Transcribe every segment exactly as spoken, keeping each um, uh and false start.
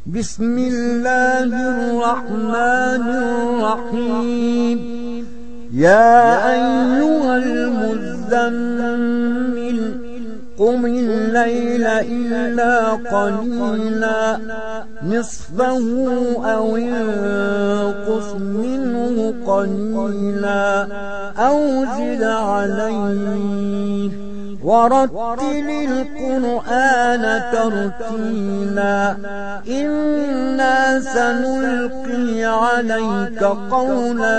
بسم الله الرحمن الرحيم. يا أيها المزمل قم الليل إلا قليلا نصفه أو انقص منه قليلا أو زد عليه ورتل القرآن ترتيلا إنا سنلقي عليك قولا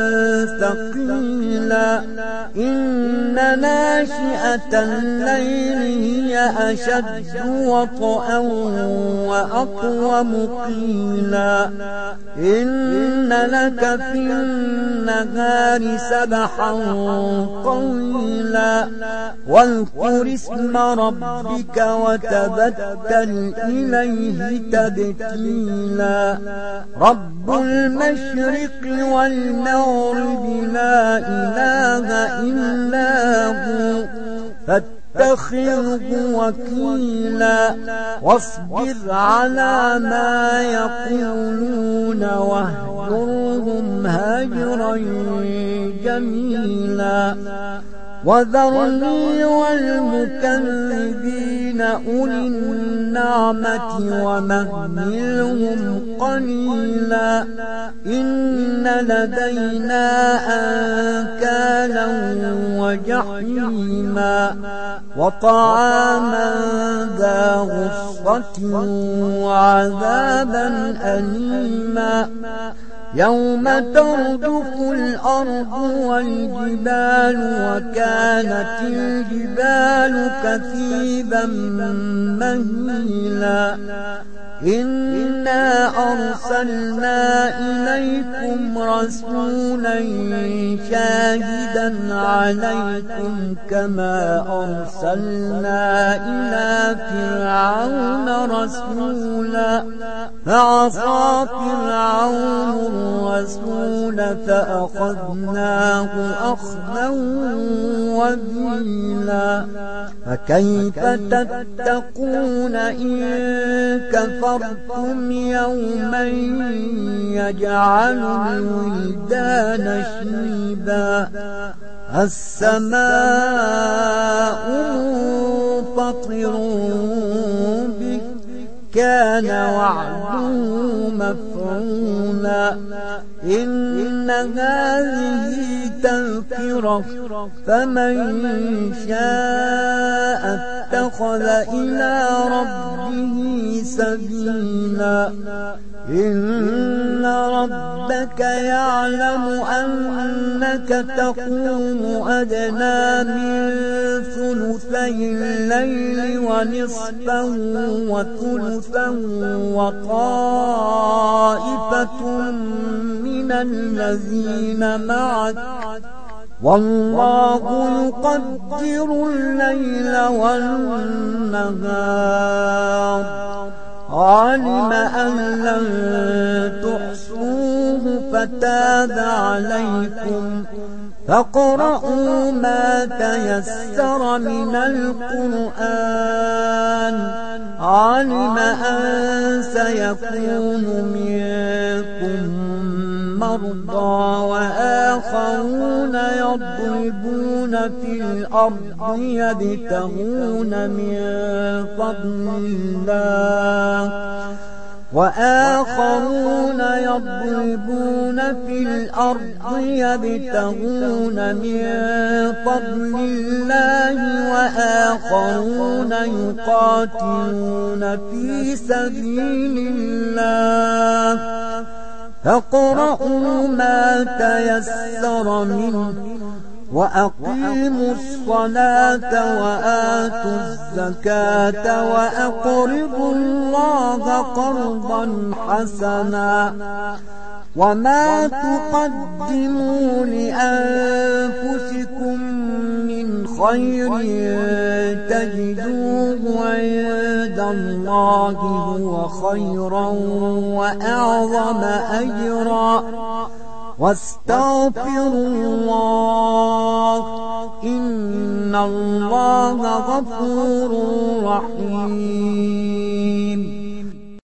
ثقيلا إن ناشئة الليل هي أشد وطئا وأقوم قيلا إن لك في النهار سبحا طويلا واذكر اسم ربك وتبتل إليه تبتيلا رب المشرق والمغرب لا إله إلا هو فاتخذه وكيلا واصبر على ما يقولون واهجرهم هجرا جميلا وذرني والمكذبين أولي النعمة ومهلهم قليلا إن لدينا أنكالا وجحيما وطعاما ذا غصة وعذابا أليما يوم ترجف الأرض والجبال وكانت الجبال كثيبا مهيلا إنا أرسلنا إليكم رسولا شاهدا عليكم كما أرسلنا إلى فرعون رسولا فعصى فرعون الرسول فأخذناه أخذا وبيلا فكيف تتقون إن كفرتم يوما يجعل الولدان شيبا السماء منفطر به كان وعده مفعولا إن هذه تذكرة فمن شاء اتخذ إلى ربه سبيلا إن ربك يعلم أنك تقوم أدنى من ثلثي الليل ونصفه وثلثه وطائفة من الذين معك والله يقدر الليل والنهار علم أن لن تحصوه فتاب عليكم فاقرؤوا ما تيسر من القرآن علم أن سيكون منكم مرضى وآخرون يضربون في الأرض يبتغون من فضل الله وآخرون يضربون في الأرض يبتغون من فضل الله وآخرون يقاتلون في سبيل الله فاقرؤوا ما تيسر منه وأقيموا الصلاة وآتوا الزكاة وأقرضوا الله قرضا حسنا وما تقدموا لأنفسكم من خير تجدوه عند الله هو خيرا وأعظم أجرا واستغفروا الله إن الله غفور رحيم.